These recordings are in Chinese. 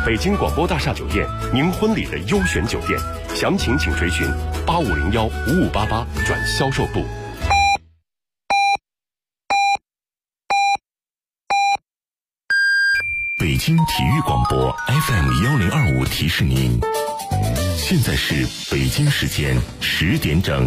北京广播大厦酒店，您婚礼的优选酒店，详情请垂询85015588转销售部。 北京体育广播 FM1025提示您，现在是北京时间10点整。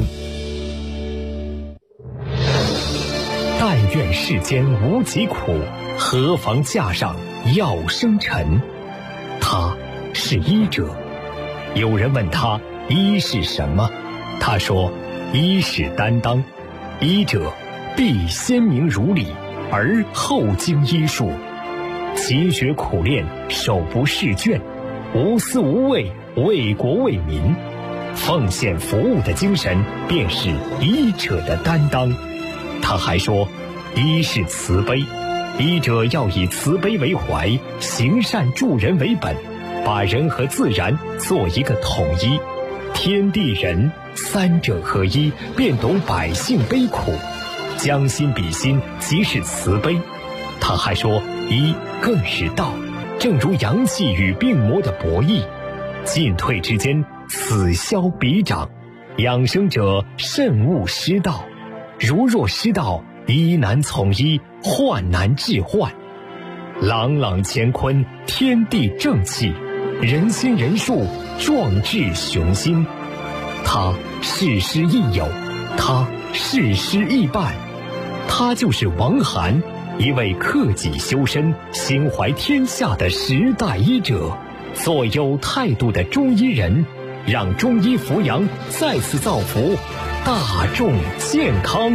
但愿世间无疾苦，何妨架上药生尘。他是医者。有人问他医是什么，他说医是担当，医者必先明如理，而后经医术，勤学苦练，手不释卷，无私无畏，为国为民，奉献服务的精神便是医者的担当。他还说医是慈悲，医者要以慈悲为怀，行善助人为本，把人和自然做一个统一，天地人三者合一，便懂百姓悲苦，将心比心，即是慈悲。他还说医更是道，正如阳气与病魔的博弈，进退之间，此消彼长，养生者慎勿失道，如若失道，医难从医，患难治患。朗朗乾坤，天地正气，人心人术，壮志雄心。他事师亦友，他事师亦伴，他就是王涵，一位克己修身、心怀天下的时代医者，做有态度的中医人，让中医扶阳再次造福大众健康。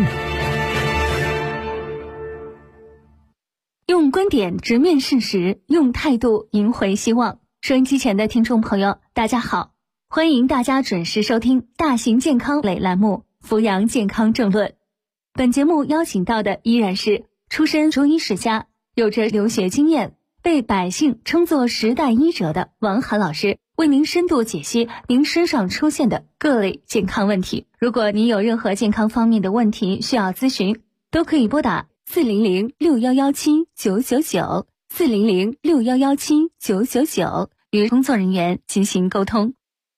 用观点直面事实，用态度赢回希望。收音机前的听众朋友，大家好，欢迎大家准时收听大型健康类栏目《扶阳健康政论》。本节目邀请到的依然是出身中医世家，有着留学经验，被百姓称作时代医者的王涵老师，为您深度解析您身上出现的各类健康问题。如果您有任何健康方面的问题需要咨询，都可以拨打400611799 400611799与工作人员进行沟通。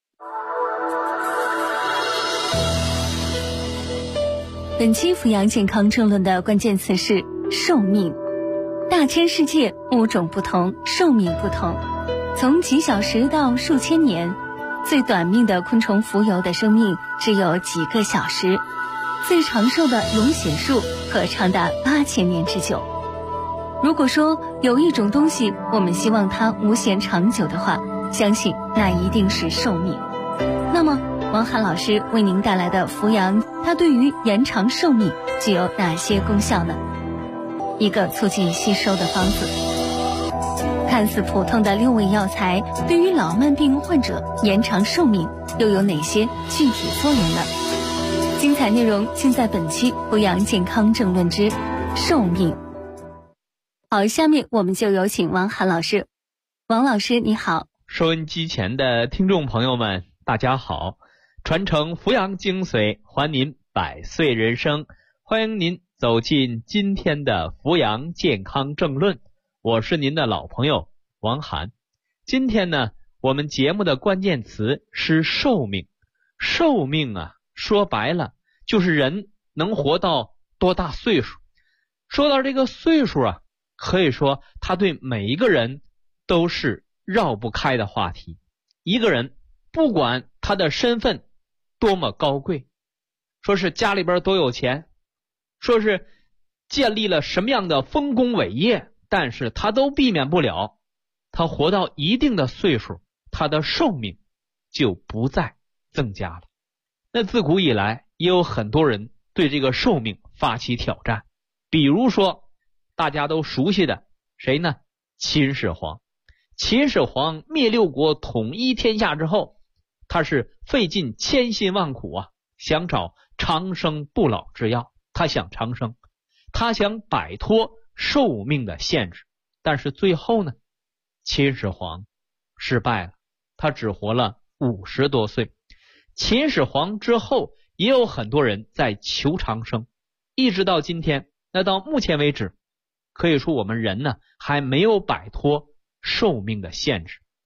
本期扶阳健康政论的关键词是寿命。大千世界，物种不同，寿命不同，从几小时到数千年，最短命的昆虫蜉蝣的生命只有几个小时，最长寿的龙血树可长达8000年之久。如果说有一种东西我们希望它无限长久的话，相信那一定是寿命。那么王涵老师为您带来的扶阳，它对于延长寿命具有哪些功效呢？一个促进吸收的方子。看似普通的6味药材，对于老慢病患者延长寿命又有哪些具体作用呢？精彩内容尽在本期扶阳健康政论之寿命。好，下面我们就有请王涵老师。王老师你好。 收音机前的听众朋友们大家好，传承扶阳精髓，还您100岁人生，欢迎您走进今天的扶阳健康政论，我是您的老朋友王涵。今天呢，我们节目的关键词是寿命。寿命啊，说白了就是人能活到多大岁数。说到这个岁数啊，可以说它对每一个人都是绕不开的话题。一个人不管他的身份多么高贵，说是家里边多有钱，说是建立了什么样的丰功伟业，但是他都避免不了，他活到一定的岁数，他的寿命就不再增加了。那自古以来也有很多人对这个寿命发起挑战，比如说大家都熟悉的谁呢？秦始皇。秦始皇灭六国，统一天下之后，他是费尽千辛万苦啊，想找长生不老之药。他想长生，他想摆脱寿命的限制，但是最后呢，秦始皇失败了，他只活了50多岁。秦始皇之后也有很多人在求长生，一直到今天，那到目前为止，可以说我们人呢还没有摆脱寿命的限制。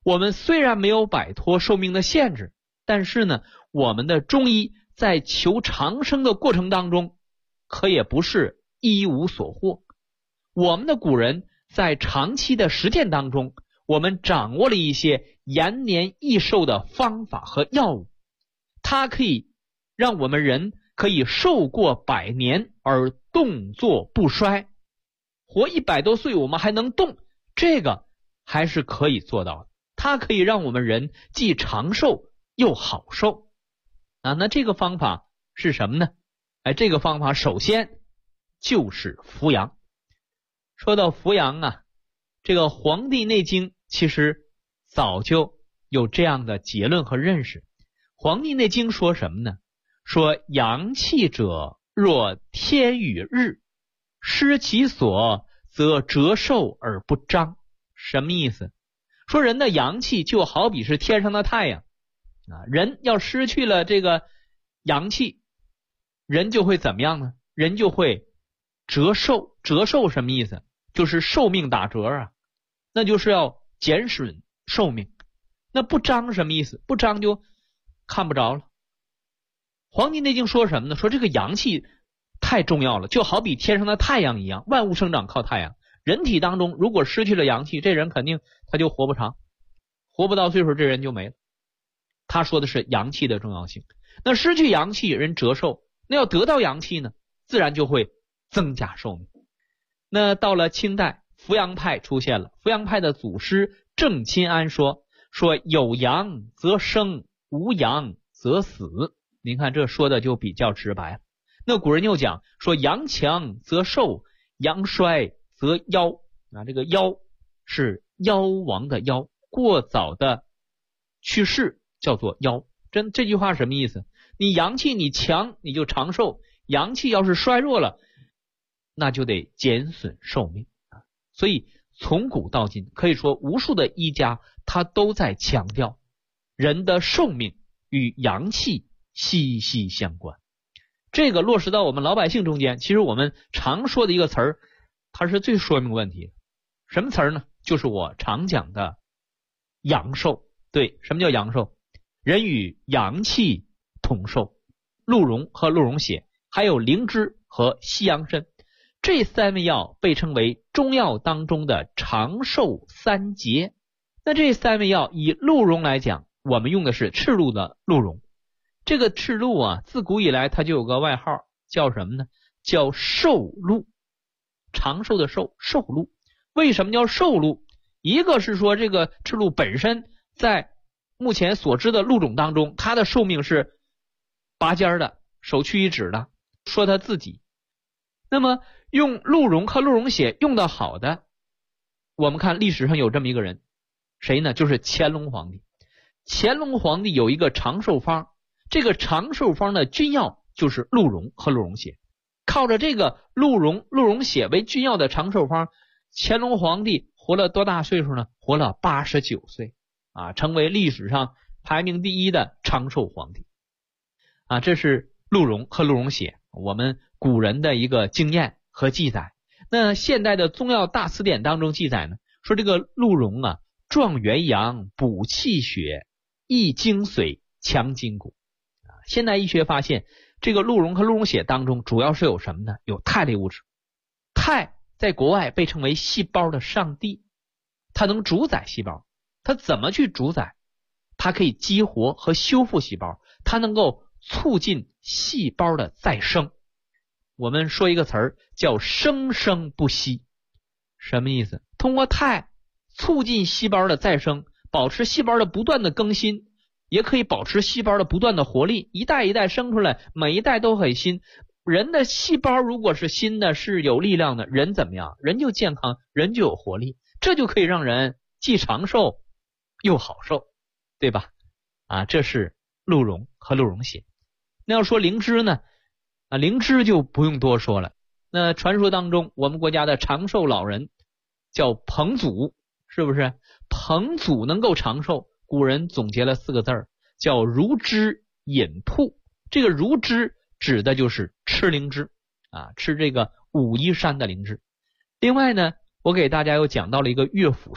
我们虽然没有摆脱寿命的限制，但是呢，我们的中医在求长生的过程当中，可也不是一无所获。我们的古人在长期的实践当中，我们掌握了一些延年益寿的方法和药物，它可以让我们人可以寿过100年而动作不衰，活100多岁我们还能动，这个还是可以做到的。它可以让我们人既长寿又好受那这个方法是什么呢？这个方法首先就是扶阳。说到扶阳这个《黄帝内经》其实早就有这样的结论和认识。《黄帝内经》说什么呢？说阳气者，若天与日，失其所，则折寿而不彰。什么意思？说人的阳气就好比是天上的太阳人要失去了这个阳气，人就会怎么样呢？人就会折寿。折寿什么意思？就是寿命打折那就是要减损寿命。那不彰什么意思？不彰就看不着了。黄帝内经说什么呢？说这个阳气太重要了，就好比天上的太阳一样，万物生长靠太阳。人体当中如果失去了阳气，这人肯定他就活不长，活不到岁数这人就没了。他说的是阳气的重要性。那失去阳气人折寿，那要得到阳气呢，自然就会增加寿命。那到了清代，扶阳派出现了。扶阳派的祖师郑钦安说有阳则生，无阳则死。您看这说的就比较直白了。那古人又讲说阳强则寿，阳衰则夭这个夭是夭亡的夭，过早的去世叫做夭。这句话什么意思？你阳气你强你就长寿，阳气要是衰弱了，那就得减损寿命所以从古到今，可以说无数的医家他都在强调人的寿命与阳气息息相关。这个落实到我们老百姓中间，其实我们常说的一个词儿，它是最说明问题的。什么词儿呢？就是我常讲的阳寿。对，什么叫阳寿？人与阳气同寿。鹿茸和鹿茸血，还有灵芝和西洋参，这3味药被称为中药当中的长寿3节。那这3味药以鹿茸来讲，我们用的是赤鹿的鹿茸。这个赤鹿自古以来它就有个外号，叫什么呢？叫寿鹿。长寿的寿，寿鹿。为什么叫寿鹿？一个是说这个赤鹿本身在目前所知的鹿种当中，它的寿命是拔尖的，首屈一指的，说他自己。那么用鹿茸和鹿茸血用的好的，我们看历史上有这么一个人，谁呢？就是乾隆皇帝。乾隆皇帝有一个长寿方，这个长寿方的君药就是鹿茸和鹿茸血。靠着这个鹿茸血为君药的长寿方，乾隆皇帝活了多大岁数呢？活了89岁成为历史上排名第1的长寿皇帝这是鹿茸和鹿茸血，我们古人的一个经验和记载。那现代的宗药大辞典当中记载呢，说这个鹿茸壮元阳，补气血，益精髓，强筋骨现代医学发现，这个鹿茸和鹿茸血当中主要是有什么呢？有肽类物质。肽在国外被称为细胞的上帝，它能主宰细胞。它怎么去主宰？它可以激活和修复细胞，它能够促进细胞的再生。我们说一个词儿叫生生不息。什么意思？通过肽促进细胞的再生，保持细胞的不断的更新，也可以保持细胞的不断的活力，一代一代生出来，每一代都很新。人的细胞如果是新的，是有力量的，人怎么样？人就健康，人就有活力，这就可以让人既长寿又好受，对吧？这是鹿茸和鹿茸血。那要说灵芝呢？灵芝就不用多说了。那传说当中，我们国家的长寿老人叫彭祖，是不是？彭祖能够长寿，古人总结了4个字儿，叫如芝饮瀑。这个如芝指的就是吃灵芝吃这个武夷山的灵芝。另外呢，我给大家又讲到了一个乐府诗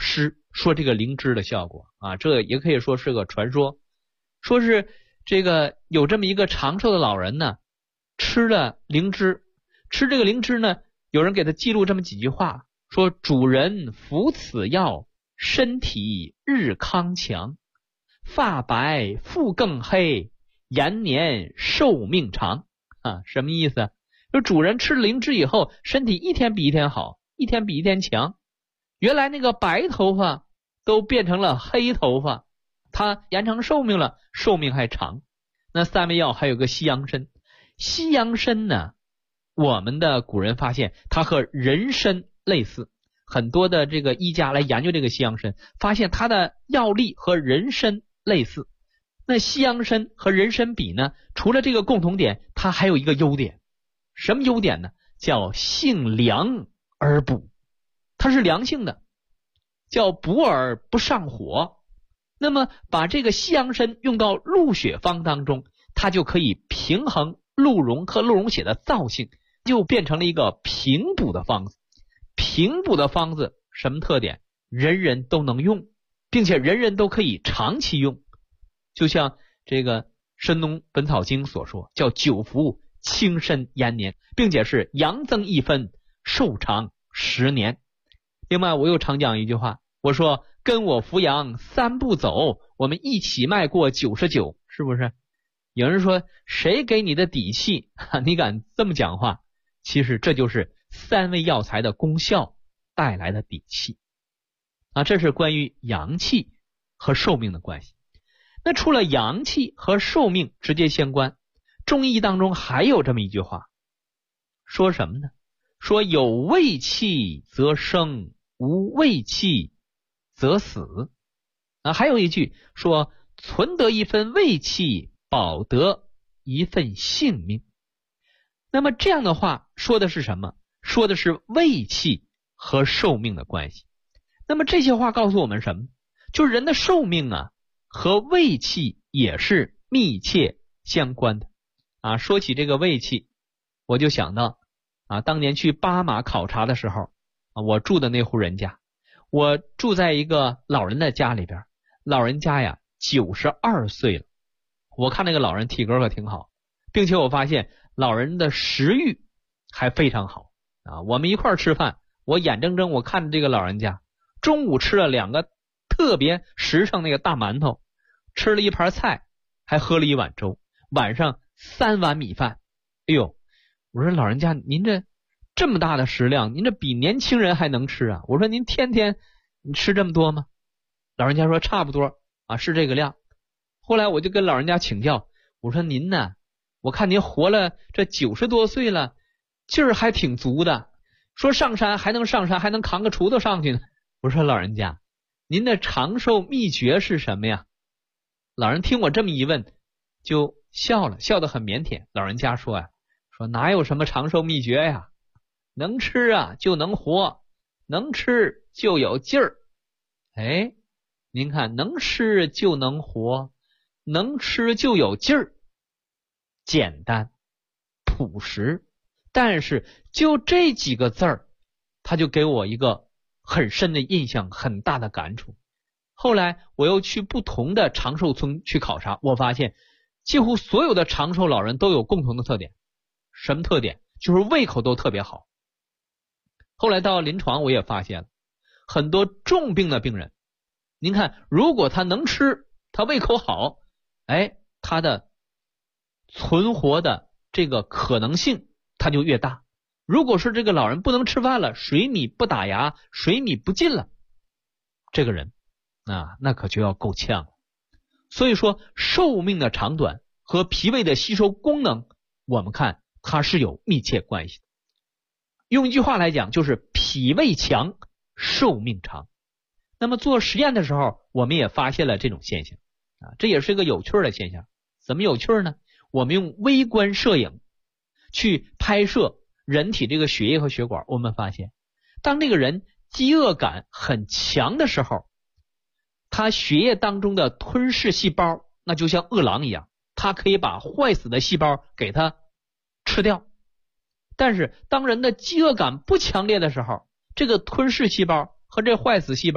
说这个灵芝的效果啊，这也可以说是个传说，说是这个有这么一个长寿的老人呢，吃了灵芝，吃这个灵芝呢，有人给他记录这么几句话，说主人服此药，身体日康强，发白肤更黑，延年寿命长啊，什么意思？说主人吃了灵芝以后，身体一天比一天好，一天比一天强，原来那个白头发都变成了黑头发，他延长寿命了，寿命还长。那三味药还有个西洋参，西洋参呢，我们的古人发现它和人参类似，很多的这个医家来研究这个西洋参，发现它的药力和人参类似。那西洋参和人参比呢，除了这个共同点，它还有一个优点，什么优点呢？叫性凉而补，它是凉性的，叫补而不上火。那么把这个西洋参用到鹿血方当中，它就可以平衡鹿茸和鹿茸血的燥性，就变成了一个平补的方子。平补的方子什么特点？人人都能用，并且人人都可以长期用。就像这个《神农本草经》所说，叫久服轻身延年，并且是阳增一分，寿长10年。另外我又常讲一句话，我说跟我扶阳3步走，我们一起迈过99，是不是？有人说谁给你的底气你敢这么讲话？其实这就是三味药材的功效带来的底气啊，这是关于阳气和寿命的关系。那除了阳气和寿命直接相关，中医当中还有这么一句话，说什么呢？说有胃气则生，无胃气则死啊。还有一句说存得一份胃气，保得一份性命。那么这样的话说的是什么？说的是胃气和寿命的关系。那么这些话告诉我们什么？就是人的寿命啊和胃气也是密切相关的啊。说起这个胃气，我就想到啊，当年去巴马考察的时候啊，我住的那户人家，我住在一个老人的家里边，老人家呀92岁了，我看那个老人体格可挺好，并且我发现老人的食欲还非常好啊。我们一块儿吃饭，我眼睁睁我看着这个老人家中午吃了2个特别实诚那个大馒头，吃了1盘菜，还喝了1碗粥，晚上3碗米饭。哎呦，我说老人家您这么大的食量，您这比年轻人还能吃啊。我说您天天你吃这么多吗？老人家说差不多啊，是这个量。后来我就跟老人家请教，我说您呢，我看您活了这90多岁了，劲儿还挺足的，说上山还能上山，还能扛个锄头上去呢。我说老人家您的长寿秘诀是什么呀？老人听我这么一问就笑了，笑得很腼腆。老人家说呀，说哪有什么长寿秘诀呀，能吃啊就能活，能吃就有劲儿。哎，您看能吃就能活，能吃就有劲儿，简单朴实，但是就这几个字儿，他就给我一个很深的印象，很大的感触。后来我又去不同的长寿村去考察，我发现几乎所有的长寿老人都有共同的特点。什么特点？就是胃口都特别好。后来到临床我也发现了很多重病的病人，您看如果他能吃，他胃口好，哎，他的存活的这个可能性他就越大。如果是这个老人不能吃饭了，水米不打牙，水米不进了，这个人啊，那可就要够呛了。所以说寿命的长短和脾胃的吸收功能，我们看它是有密切关系的。用一句话来讲，就是脾胃强，寿命长。那么做实验的时候，我们也发现了这种现象啊，这也是一个有趣的现象。怎么有趣呢？我们用微观摄影去拍摄人体这个血液和血管，我们发现当这个人饥饿感很强的时候，他血液当中的吞噬细胞那就像饿狼一样，他可以把坏死的细胞给它吃掉。但是当人的饥饿感不强烈的时候，这个吞噬细胞和这坏死细胞啊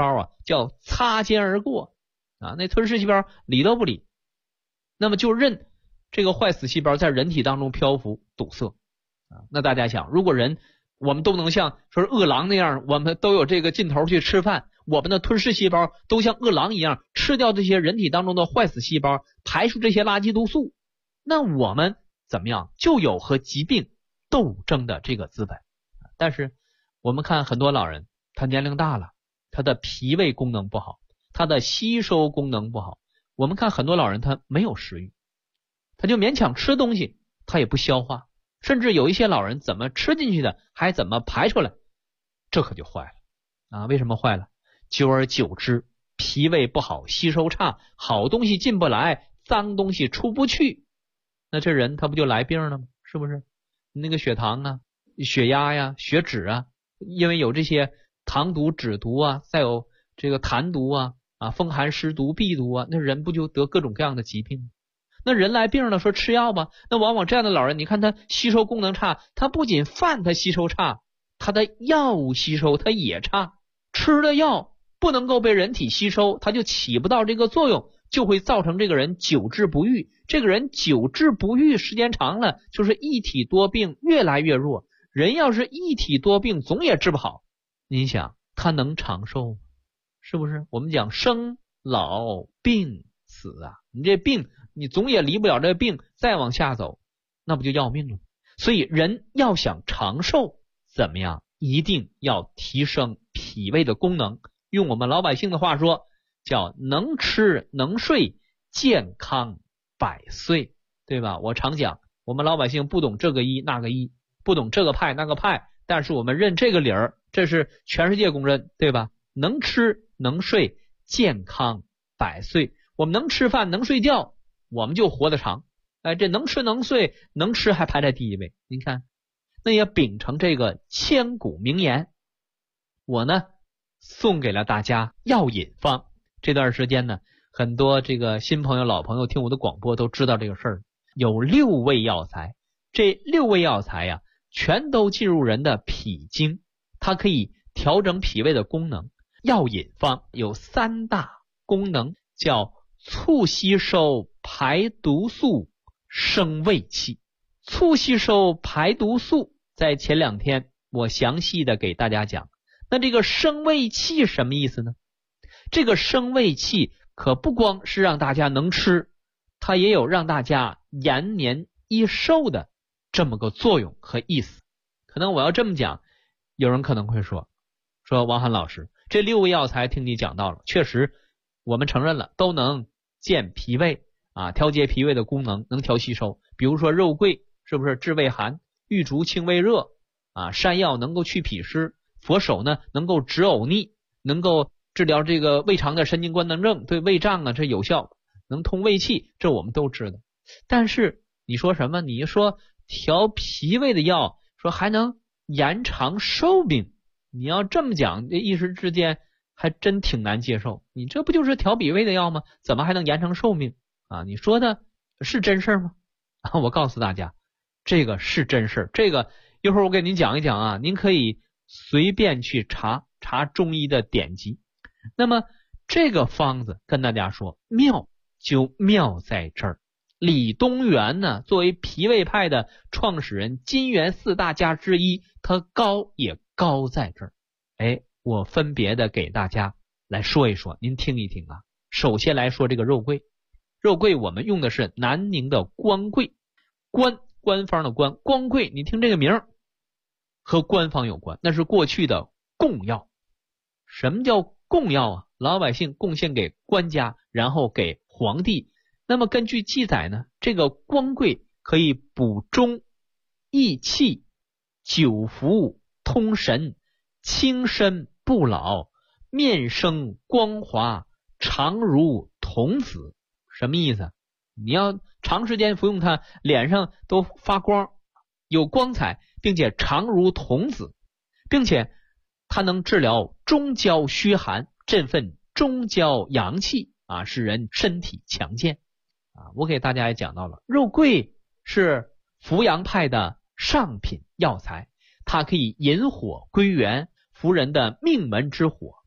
叫擦肩而过啊，那吞噬细胞理都不理，那么就任这个坏死细胞在人体当中漂浮堵塞啊。那大家想，如果我们都能像说是饿狼那样，我们都有这个劲头去吃饭，我们的吞噬细胞都像饿狼一样吃掉这些人体当中的坏死细胞，排出这些垃圾毒素，那我们怎么样就有和疾病斗争的这个资本。但是我们看很多老人，他年龄大了，他的脾胃功能不好，他的吸收功能不好，我们看很多老人他没有食欲，他就勉强吃东西，他也不消化，甚至有一些老人怎么吃进去的还怎么排出来，这可就坏了啊！为什么坏了？久而久之，脾胃不好，吸收差，好东西进不来，脏东西出不去，那这人他不就来病了吗？是不是？那个血糖啊、血压呀、血脂啊，因为有这些糖毒、脂毒啊，再有这个痰毒啊、风寒湿毒、痹毒啊，那人不就得各种各样的疾病？那人来病了，说吃药吧，那往往这样的老人，你看他吸收功能差，他不仅饭他吸收差，他的药物吸收他也差，吃的药不能够被人体吸收，他就起不到这个作用，就会造成这个人久治不愈。这个人久治不愈，时间长了就是一体多病，越来越弱。人要是一体多病，总也治不好，你想他能长寿吗？是不是？我们讲生老病死啊，你这病你总也离不了这病，再往下走那不就要命了？所以人要想长寿，怎么样？一定要提升脾胃的功能，用我们老百姓的话说，叫能吃能睡，健康百岁，对吧？我常讲，我们老百姓不懂这个一那个一，不懂这个派那个派，但是我们认这个理儿，这是全世界公认，对吧？能吃能睡，健康百岁。我们能吃饭能睡觉，我们就活得长。这能吃能睡，能吃还排在第一位。您看，那也秉承这个千古名言，我呢送给了大家药引方。这段时间呢，很多这个新朋友老朋友听我的广播都知道这个事儿，有6味药材，这6味药材呀，全都进入人的脾经，它可以调整脾胃的功能。药引方有3大功能，叫促吸收排毒素，生胃气。促吸收排毒素在前2天我详细的给大家讲。那这个生胃气什么意思呢？这个生胃气可不光是让大家能吃，它也有让大家延年益寿的这么个作用和意思。可能我要这么讲，有人可能会说王涵老师，这6味药材听你讲到了，确实我们承认了，都能健脾胃调节脾胃的功能，能调吸收。比如说肉桂是不是治胃寒，玉竹清胃热山药能够去脾湿，佛手呢能够止呕逆，能够治疗这个胃肠的神经官能症，对胃胀这有效，能通胃气，这我们都知道。但是你说什么？你说调脾胃的药，说还能延长寿命，你要这么讲，这一时之间还真挺难接受。你这不就是调脾胃的药吗？怎么还能延长寿命你说的是真事吗？我告诉大家，这个是真事。这个一会儿我给您讲一讲您可以随便去查中医的典籍。那么这个方子跟大家说妙，就妙在这儿。李东垣呢，作为脾胃派的创始人，金元4大家之一，他高也高在这儿。我分别的给大家来说一说，您听一听首先来说这个肉桂，肉桂我们用的是南宁的官桂，官方的光桂，你听这个名和官方有关，那是过去的贡药。什么叫贡药老百姓贡献给官家，然后给皇帝。那么根据记载呢，这个光桂可以补中益气，久服通神，轻身不老，面生光滑，常如童子。什么意思？你要长时间服用它，脸上都发光，有光彩，并且常如童子，并且它能治疗中焦虚寒，振奋中焦阳气使人身体强健我给大家也讲到了，肉桂是扶阳派的上品药材，它可以引火归元，扶人的命门之火，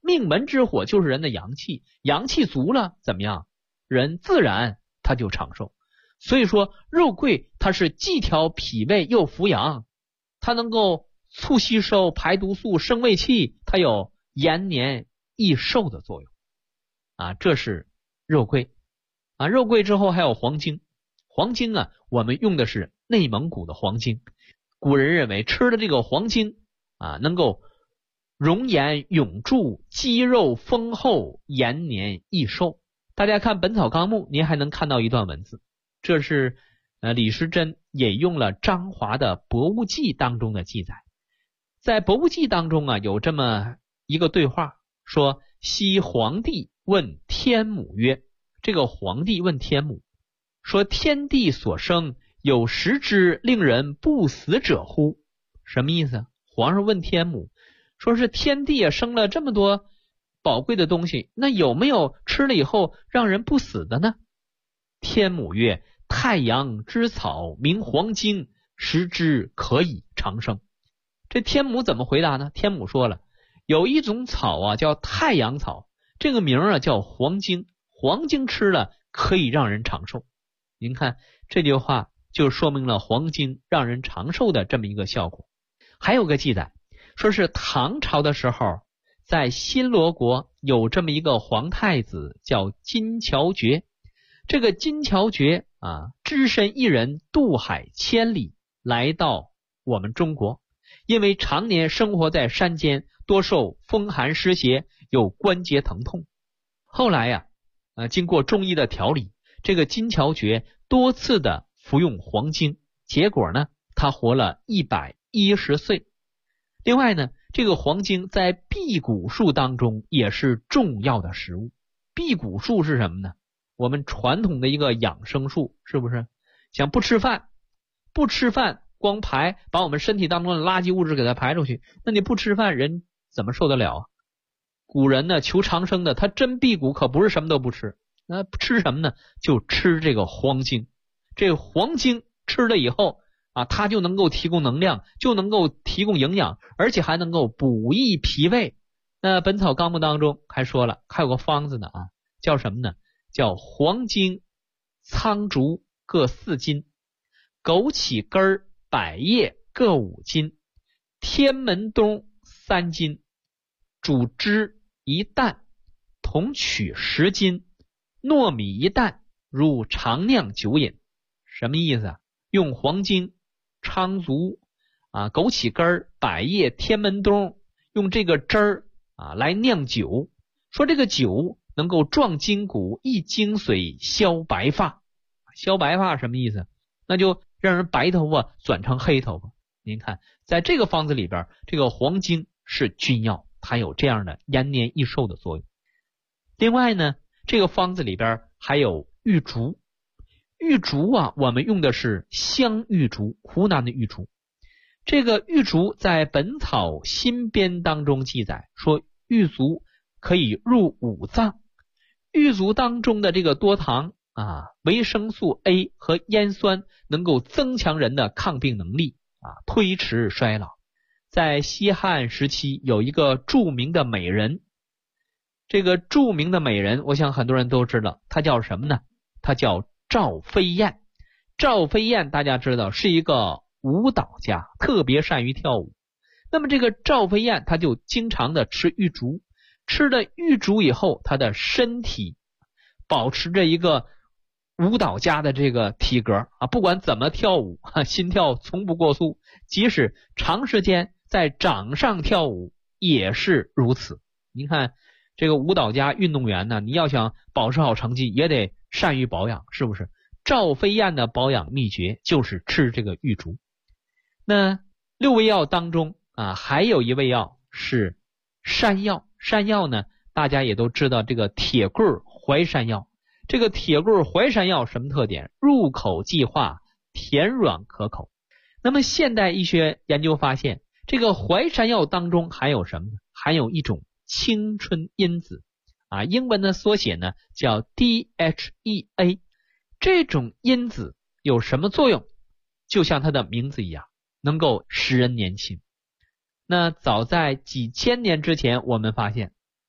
命门之火就是人的阳气，阳气足了怎么样？人自然他就长寿。所以说肉桂它是既调脾胃又扶阳，它能够促吸收、排毒素、生胃气，它有延年益寿的作用啊。这是肉桂啊。肉桂之后还有黄精，黄精啊，我们用的是内蒙古的黄精。古人认为吃的这个黄精啊，能够容颜永驻，肌肉丰厚，延年益寿。大家看《本草纲目》，您还能看到一段文字，这是李时珍引用了张华的《博物记》当中的记载。在《博物记》当中啊，有这么一个对话，说昔皇帝问天母曰，这个皇帝问天母说，天地所生，有食之令人不死者乎？什么意思？皇上问天母，说是天地生了这么多宝贵的东西，那有没有吃了以后让人不死的呢？天母曰，太阳之草名黄精，食之可以长生。这天母怎么回答呢？天母说了，有一种草啊叫太阳草，这个名啊叫黄精，黄精吃了可以让人长寿。您看这句话就说明了黄精让人长寿的这么一个效果。还有个记载说是唐朝的时候，在新罗国有这么一个皇太子叫金乔觉。这个金乔觉啊，只身一人渡海千里来到我们中国，因为常年生活在山间，多受风寒湿邪，有关节疼痛。后来呀经过中医的调理，这个金乔觉多次的服用黄精，结果呢他活了110岁。另外呢，这个黄精在辟谷术当中也是重要的食物。辟谷术是什么呢？我们传统的一个养生术，是不是想不吃饭光把我们身体当中的垃圾物质给它排出去，那你不吃饭人怎么受得了啊？古人呢求长生的，他真辟谷可不是什么都不吃，那吃什么呢？就吃这个黄精。这个黄精吃了以后啊，它就能够提供能量，就能够提供营养，而且还能够补益脾胃。那《本草纲目》当中还说了，还有个方子呢啊，叫什么呢？叫黄精、苍竹各4斤，枸杞根、百叶各5斤，天门冬3斤，煮汁1担，同取10斤，糯米1担，如常酿酒饮。什么意思啊？用黄精、苍竹啊、枸杞根、百叶、天门冬，用这个汁儿啊来酿酒，说这个酒能够壮筋骨、益精髓、消白发。消白发什么意思？那就让人白头发转成黑头发。您看在这个方子里边，这个黄精是君药，它有这样的延年益寿的作用。另外呢，这个方子里边还有玉竹。玉竹啊，我们用的是香玉竹，湖南的玉竹。这个玉竹在《本草新编》当中记载说，玉竹可以入五脏。玉竹当中的这个多糖啊、维生素 A 和烟酸能够增强人的抗病能力啊，推迟衰老。在西汉时期有一个著名的美人，这个著名的美人我想很多人都知道，她叫什么呢？她叫赵飞燕。赵飞燕大家知道是一个舞蹈家，特别善于跳舞。那么这个赵飞燕她就经常的吃玉竹，吃了玉竹以后，她的身体保持着一个舞蹈家的这个体格啊，不管怎么跳舞心跳从不过速，即使长时间在掌上跳舞也是如此。您看这个舞蹈家运动员呢，你要想保持好成绩也得善于保养，是不是？赵飞燕的保养秘诀就是吃这个玉竹。那6味药当中啊，还有一味药是山药。山药呢，大家也都知道这个铁棍淮山药。这个铁棍淮山药什么特点？入口即化，甜软可口。那么现代医学研究发现，这个淮山药当中含有什么呢？含有一种青春因子啊，英文的缩写呢叫 DHEA。这种因子有什么作用？就像它的名字一样，能够使人年轻。那早在几千年之前，我们发现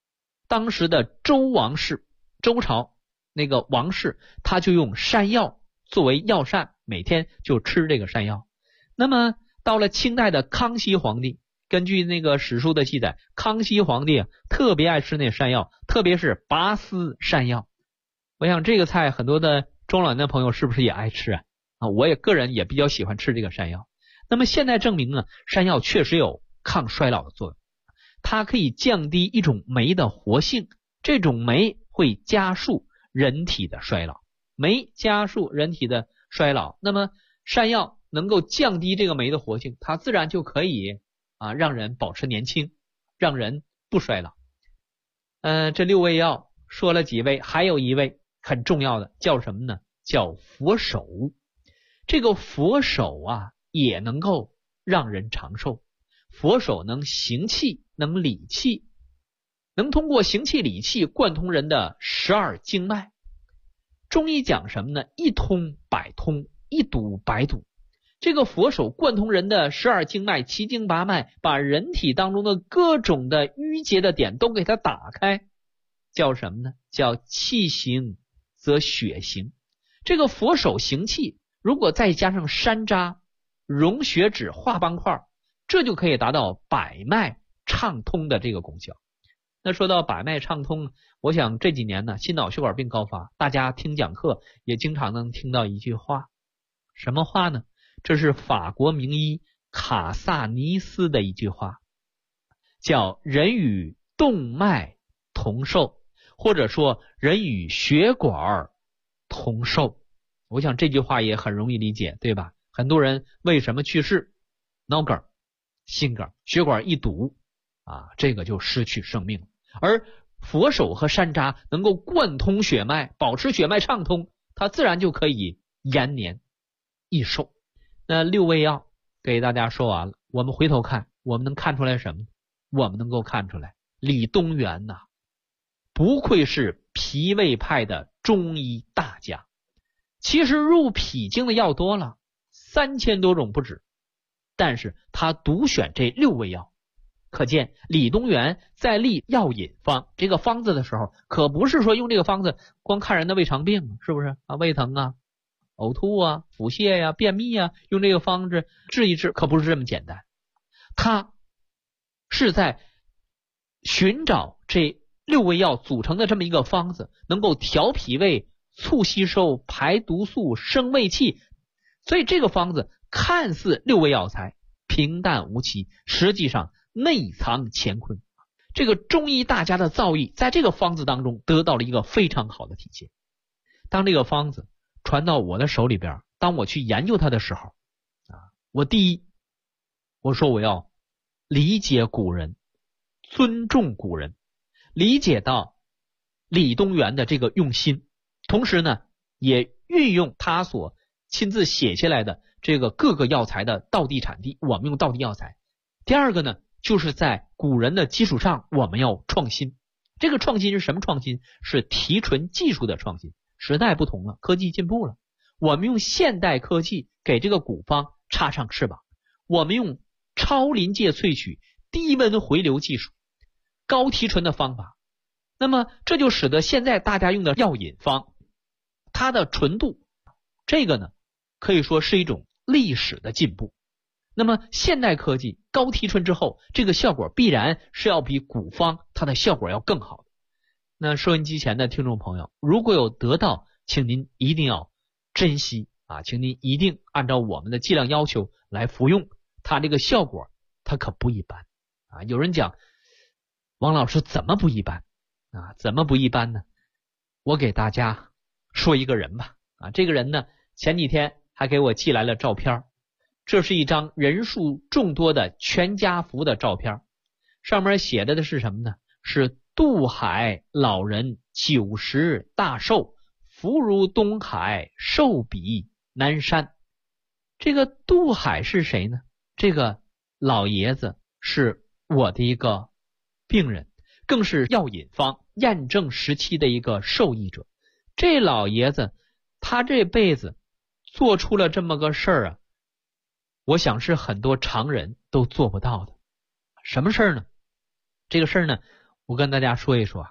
当时的周王室，周朝那个王室，他就用山药作为药膳，每天就吃这个山药。那么到了清代的康熙皇帝，根据那个史书的记载，康熙皇帝特别爱吃那山药，特别是拔丝山药。我想这个菜很多的中老年的朋友是不是也爱吃啊？我也个人也比较喜欢吃这个山药。那么现在证明呢，山药确实有抗衰老的作用，它可以降低一种酶的活性，这种酶会加速人体的衰老，酶加速人体的衰老，那么山药能够降低这个酶的活性，它自然就可以让人保持年轻，让人不衰老。这6味药说了几味，还有一味很重要的叫什么呢？叫佛手。这个佛手也能够让人长寿。佛手能行气，能理气，能通过行气理气贯通人的12经脉。中医讲什么呢？一通百通，一堵百堵。这个佛手贯通人的12经脉、七经八脉，把人体当中的各种的淤结的点都给它打开，叫什么呢？叫气行则血行。这个佛手行气，如果再加上山楂、溶血脂、化斑块，这就可以达到百脉畅通的这个功效。那说到百脉畅通，我想这几年呢，心脑血管病高发，大家听讲课也经常能听到一句话，什么话呢？这是法国名医卡萨尼斯的一句话，叫人与动脉同寿，或者说人与血管同寿。我想这句话也很容易理解，对吧？很多人为什么去世？脑梗、心梗，血管一堵这个就失去生命了。而佛手和山楂能够贯通血脉，保持血脉畅通，它自然就可以延年益寿。那6味药给大家说完了，我们回头看，我们能看出来什么？我们能够看出来，李东垣不愧是脾胃派的中医大家。其实入脾经的药多了，3000多种不止，但是他独选这6味药，可见李东垣在立药引方这个方子的时候，可不是说用这个方子光看人的胃肠病，是不是胃疼呕吐腹泻便秘用这个方子治一治，可不是这么简单。他是在寻找这6味药组成的这么一个方子，能够调脾胃、促吸收、排毒素、生胃气。所以这个方子看似6味药材平淡无奇，实际上内藏乾坤。这个中医大家的造诣在这个方子当中得到了一个非常好的体现。当这个方子传到我的手里边，当我去研究它的时候我第一，我说我要理解古人，尊重古人，理解到李东垣的这个用心，同时呢也运用他所亲自写下来的这个各个药材的道地产地，我们用道地药材。第二个呢，就是在古人的基础上我们要创新。这个创新是什么创新？是提纯技术的创新。时代不同了，科技进步了，我们用现代科技给这个古方插上翅膀，我们用超临界萃取、低温回流技术、高提纯的方法，那么这就使得现在大家用的药引方，它的纯度，这个呢可以说是一种历史的进步。那么现代科技高提纯之后，这个效果必然是要比古方它的效果要更好的。那收音机前的听众朋友，如果有得到，请您一定要珍惜请您一定按照我们的剂量要求来服用，它这个效果它可不一般有人讲王老师怎么不一般怎么不一般呢？我给大家说一个人吧这个人呢前几天还给我寄来了照片，这是一张人数众多的全家福的照片，上面写的是什么呢？是渡海老人90大寿，福如东海，寿比南山。这个渡海是谁呢？这个老爷子是我的一个病人，更是药引方验证时期的一个受益者。这老爷子他这辈子做出了这么个事儿我想是很多常人都做不到的。什么事儿呢？这个事儿呢，我跟大家说一说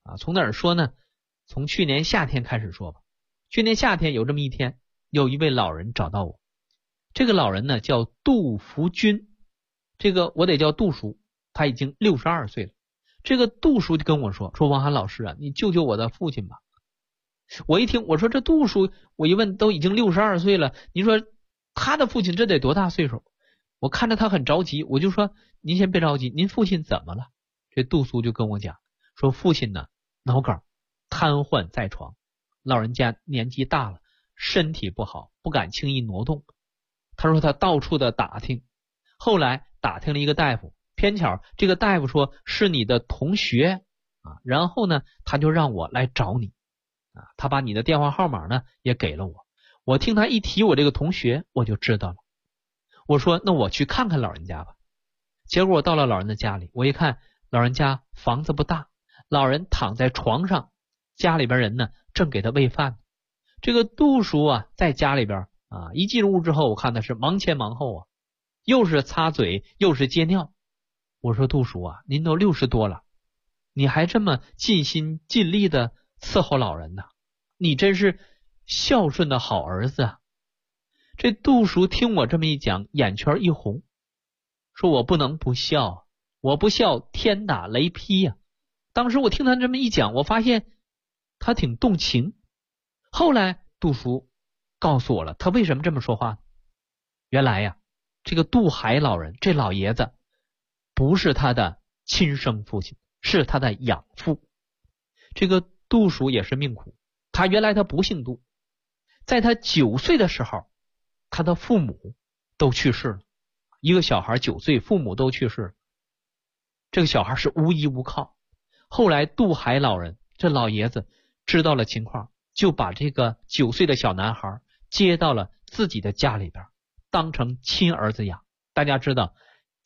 从哪儿说呢？从去年夏天开始说吧。去年夏天有这么一天，有一位老人找到我。这个老人呢叫杜福军，这个我得叫杜叔，他已经62岁了。这个杜叔就跟我说王涵老师啊，你救救我的父亲吧。我一听，我说这杜叔，我一问都已经62岁了，你说他的父亲这得多大岁数？我看着他很着急，我就说您先别着急，您父亲怎么了？这杜叔就跟我讲说，父亲呢脑梗瘫痪在床，老人家年纪大了，身体不好，不敢轻易挪动。他说他到处的打听，后来打听了一个大夫，偏巧这个大夫说是你的同学啊，然后呢他就让我来找你啊，他把你的电话号码呢也给了我。我听他一提我这个同学，我就知道了。我说那我去看看老人家吧。结果我到了老人的家里，我一看老人家房子不大，老人躺在床上，家里边人呢正给他喂饭。这个杜叔啊在家里边啊，一进屋之后，我看他是忙前忙后啊，又是擦嘴又是接尿。我说杜叔啊，您都60多了，你还这么尽心尽力的伺候老人呢，你真是孝顺的好儿子啊。这杜叔听我这么一讲，眼圈一红，说我不能不孝，我不孝天打雷劈呀。当时我听他这么一讲，我发现他挺动情。后来杜叔告诉我了他为什么这么说话。原来呀，这个杜海老人，这老爷子不是他的亲生父亲，是他的养父。这个杜叔也是命苦，他原来他不姓杜，在他9岁的时候，他的父母都去世了。一个小孩9岁，父母都去世了，这个小孩是无依无靠。后来杜海老人这老爷子知道了情况，就把这个9岁的小男孩接到了自己的家里边，当成亲儿子养。大家知道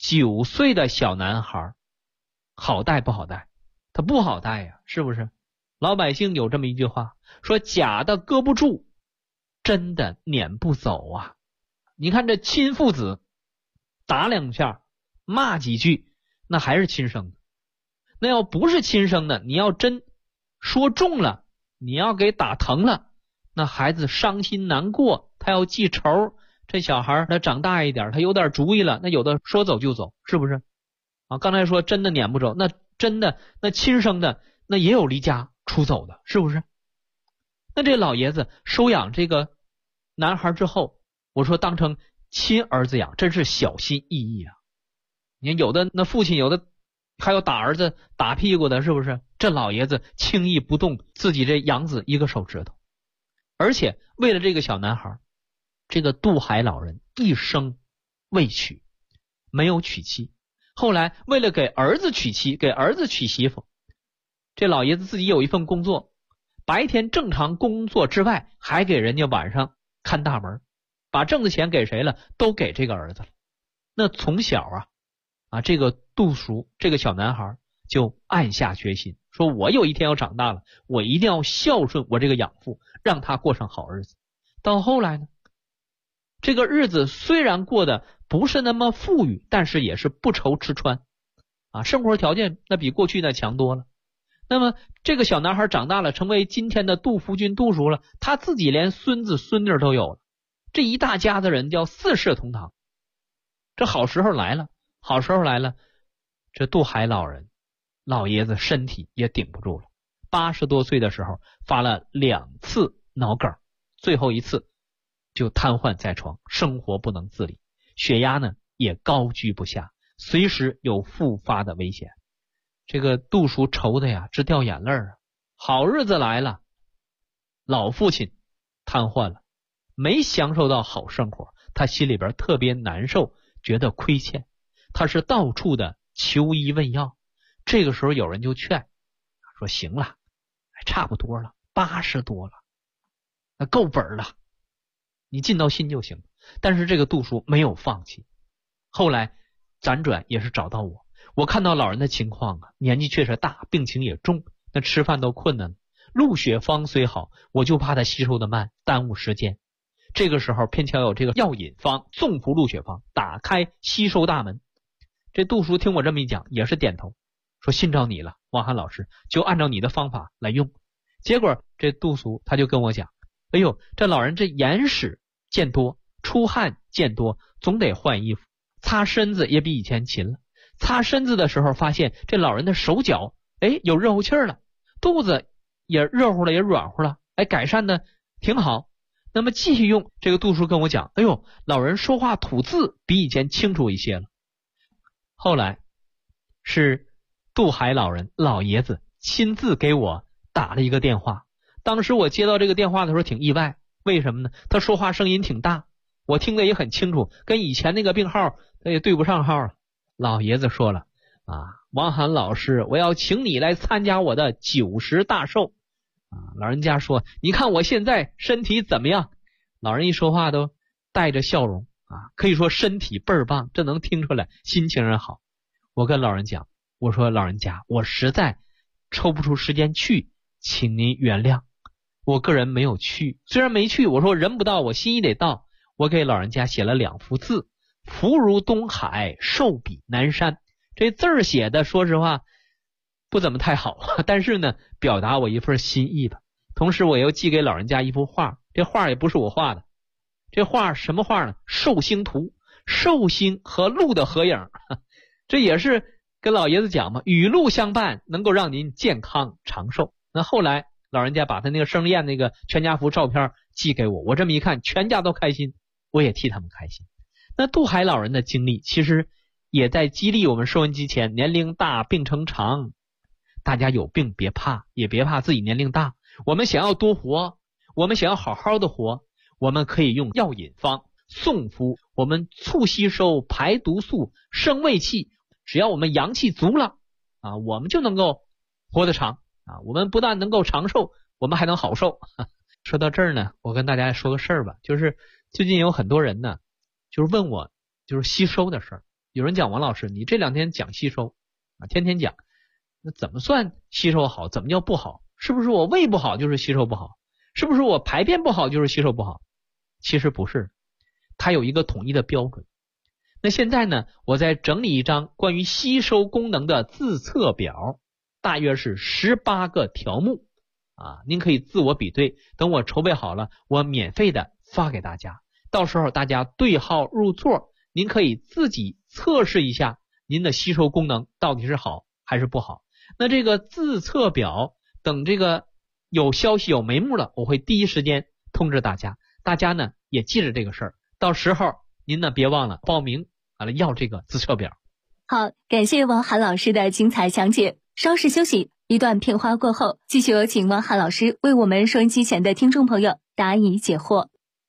9岁的小男孩好带不好带？他不好带呀，是不是？老百姓有这么一句话，说假的搁不住，真的撵不走啊。你看这亲父子打2下骂几句，那还是亲生的。那要不是亲生的，你要真说中了，你要给打疼了，那孩子伤心难过，他要记仇。这小孩他长大一点，他有点主意了，那有的说走就走，是不是啊？刚才说真的撵不走，那真的那亲生的那也有离家出走的，是不是？那这老爷子收养这个男孩之后，我说当成亲儿子养，真是小心翼翼啊。你看有的那父亲有的还有打儿子打屁股的，是不是？这老爷子轻易不动自己这养子一个手指头。而且为了这个小男孩，这个杜海老人一生未娶，没有娶妻。后来为了给儿子娶妻，给儿子娶媳妇，这老爷子自己有一份工作，白天正常工作之外，还给人家晚上看大门，把挣的钱给谁了？都给这个儿子了。那从小这个杜叔这个小男孩就暗下决心，说我有一天要长大了，我一定要孝顺我这个养父，让他过上好日子。到后来呢，这个日子虽然过得不是那么富裕，但是也是不愁吃穿生活条件那比过去那强多了。那么这个小男孩长大了，成为今天的杜福军杜叔了，他自己连孙子孙女都有了，这一大家子人叫4世同堂。这好时候来了，好时候来了，这杜海老人老爷子身体也顶不住了，80多岁的时候发了2次脑梗，最后一次就瘫痪在床，生活不能自理，血压呢也高居不下，随时有复发的危险。这个杜叔愁的呀直掉眼泪好日子来了，老父亲瘫痪了，没享受到好生活，他心里边特别难受，觉得亏欠，他是到处的求医问药。这个时候有人就劝说行了，差不多了，80多了，那够本了，你尽到心就行。但是这个杜叔没有放弃，后来辗转也是找到我看到老人的情况年纪确实大，病情也重，那吃饭都困难了。鹿血方虽好，我就怕他吸收的慢，耽误时间。这个时候偏巧有这个药引方纵服鹿血方，打开吸收大门。这杜叔听我这么一讲，也是点头说信着你了，王涵老师，就按照你的方法来用。结果这杜叔他就跟我讲，哎呦，这老人这眼屎见多，出汗见多，总得换衣服，擦身子也比以前勤了。擦身子的时候发现这老人的手脚有热乎气儿了，肚子也热乎了，也软乎了，改善的挺好。那么继续用，这个杜叔跟我讲，哎呦，老人说话吐字比以前清楚一些了。后来是杜海老爷子亲自给我打了一个电话，当时我接到这个电话的时候挺意外，为什么呢？他说话声音挺大，我听得也很清楚，跟以前那个病号他也对不上号了。老爷子说了王涵老师，我要请你来参加我的90大寿老人家说，你看我现在身体怎么样？老人一说话都带着笑容可以说身体倍儿棒，这能听出来心情很好。我跟老人讲，我说老人家，我实在抽不出时间去，请您原谅。我个人没有去，虽然没去，我说人不到，我心意得到。我给老人家写了2幅字，福如东海，寿比南山。这字儿写的说实话不怎么太好，但是呢表达我一份心意吧。同时我又寄给老人家一幅画，这画也不是我画的，这画什么画呢？寿星图，寿星和鹿的合影，这也是跟老爷子讲嘛，与鹿相伴能够让您健康长寿。那后来老人家把他那个生日宴那个全家福照片寄给我，我这么一看全家都开心，我也替他们开心。那杜海老人的经历其实也在激励我们收音机前年龄大病程长，大家有病别怕，也别怕自己年龄大，我们想要多活，我们想要好好的活，我们可以用药引方送服，我们促吸收排毒素生胃气，只要我们阳气足了我们就能够活得长我们不但能够长寿，我们还能好受。说到这儿呢，我跟大家说个事儿吧，就是最近有很多人呢就是问我就是吸收的事儿，有人讲王老师你这2天讲吸收天天讲，那怎么算吸收好，怎么叫不好？是不是我胃不好就是吸收不好？是不是我排便不好就是吸收不好？其实不是，它有一个统一的标准。那现在呢，我在整理一张关于吸收功能的自测表，大约是18个条目您可以自我比对，等我筹备好了我免费的发给大家，到时候大家对号入座，您可以自己测试一下您的吸收功能到底是好还是不好。那这个自测表等这个有消息有眉目了，我会第一时间通知大家，大家呢也记着这个事儿，到时候您呢别忘了报名要这个自测表。 好，感谢王涵老师的精彩讲解。稍事休息，一段片花过后，继续有请王涵老师为我们收音机前的听众朋友答疑解惑。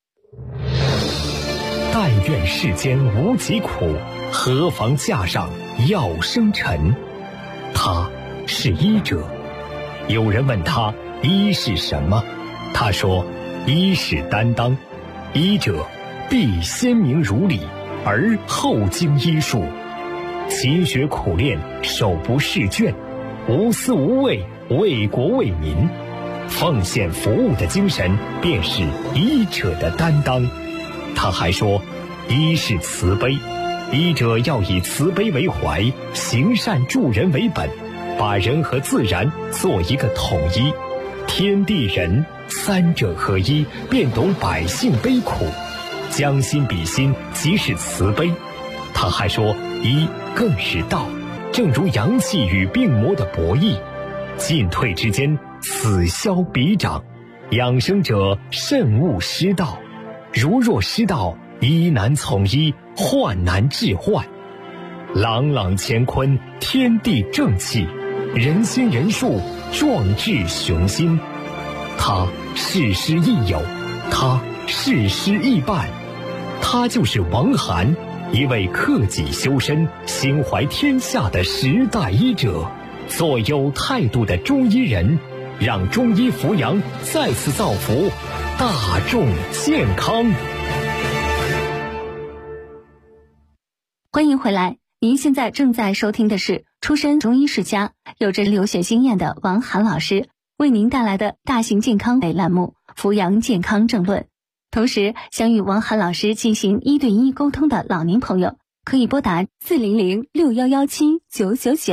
但愿世间无疾苦，何妨架上药生尘。他是医者，有人问他医是什么，他说医是担当，医者必先明如理，而后经医术，勤学苦练，手不释卷，无私无畏，为国为民，奉献服务的精神便是医者的担当。他还说医是慈悲，医者要以慈悲为怀，行善助人为本，把人和自然做一个统一，天地人3者合一，便懂百姓悲苦，将心比心，即是慈悲。他还说医更是道，正如阳气与病魔的博弈，进退之间，此消彼长，养生者慎勿失道，如若失道，医难从医，患难治患。朗朗乾坤，天地正气，人心人术，壮志雄心。他事师亦友，他事师亦伴，他就是王涵，一位克己修身、心怀天下的时代医者，做有态度的中医人，让中医扶阳再次造福大众健康。 欢迎回来，您现在正在收听的是出身中医世家、有着留学经验的王涵老师为您带来的大型健康类栏目《扶阳健康政论》。同时，想与王涵老师进行1对1沟通的老年朋友，可以拨打400-6117-999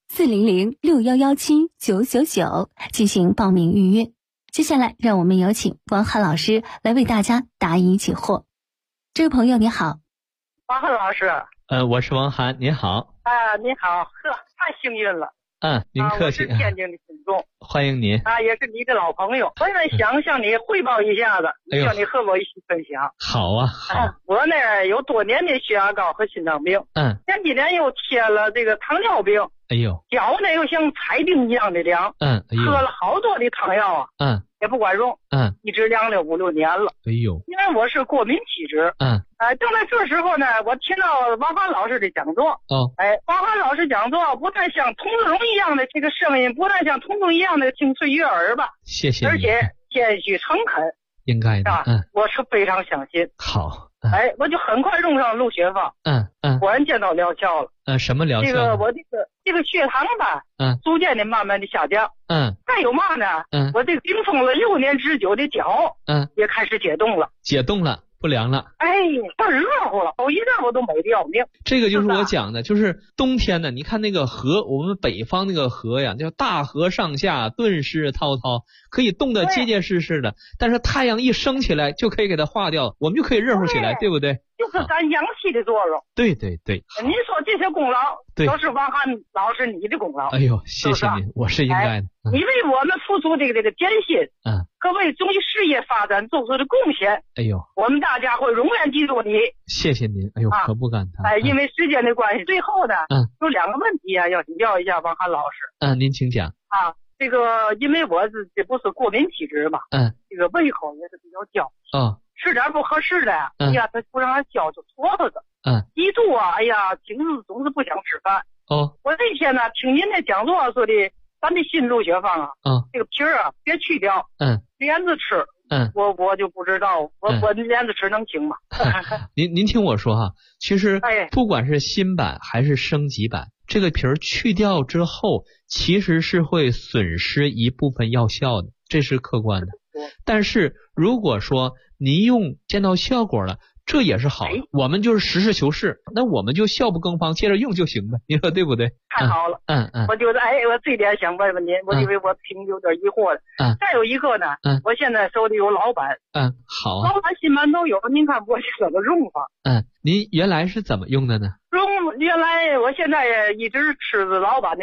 400-6117-999进行报名预约。接下来让我们有请王涵老师来为大家答疑解惑。这位朋友你好。 王涵老师。 我是王涵，您好。 你好，太幸运了。 您客气。 我是天津的听众， 欢迎您。 也是你的老朋友，我也想向你汇报一下子，向你和我一起分享。 好啊，好。 我呢有多年的血压高和心脏病，前几年又贴了这个糖尿病，脚呢又像踩钉一样的凉，喝了好多的汤药也不管用，一直凉了5、6年了。因为我是过敏体质，正在这时候呢，我听到王涵老师的讲座，王涵老师讲座不但像童童一样的这个声音，不但像童童一样的清脆悦耳吧， 谢谢你， 而且谦虚诚恳， 应该的， 我是非常相信。 好， 我就很快用上鹿血方，果然见到疗效了。 什么疗效？ 我这个血糖吧，逐渐的慢慢的下降，再有嘛呢？我这个冰封了6年之久的脚，也开始解冻了， 不凉了， 倍儿热乎了，一阵我都美得要命。 这个就是我讲的，就是冬天呢，你看那个河，我们北方那个河呀，叫大河上下，顿时滔滔，可以冻得结结实实的，但是太阳一升起来就可以给它化掉，我们就可以热乎起来，对不对？ 就是干阳气的作用。 对。 您说这些功劳都是王涵老师你的功劳。 谢谢您，我是应该的。 你为我们付出这个艰辛，和为中医事业发展做出的贡献，我们大家会永远记住你。 谢谢您，可不敢当。 因为时间的关系，最后呢，有2个问题要请教一下王涵老师。 您请讲。 这个因为我这不是过敏体质嘛，这个胃口也是比较娇，吃点不合适的，他不让俺消就戳他的，一度平时总是不想吃饭。我那天呢听您的讲座说的，咱的新鹿血方这个皮儿别去掉，连着吃。我就不知道，我连着吃能行吗？ 您听我说哈，其实不管是新版还是升级版，这个皮儿去掉之后，其实是会损失一部分药效的，这是客观的。但是如果说您见到效果了，这也是好的，我们就是实事求是，那我们就效不更方，接着用就行呗，你说对不对？ 太好了，我就是我这点想问问您，我因为我挺有点疑惑的。再有一个呢，我现在手里有老板， 好老板新版都有，您看我是怎么用法？ 您原来是怎么用的呢？ 原来我现在也一直吃着老板的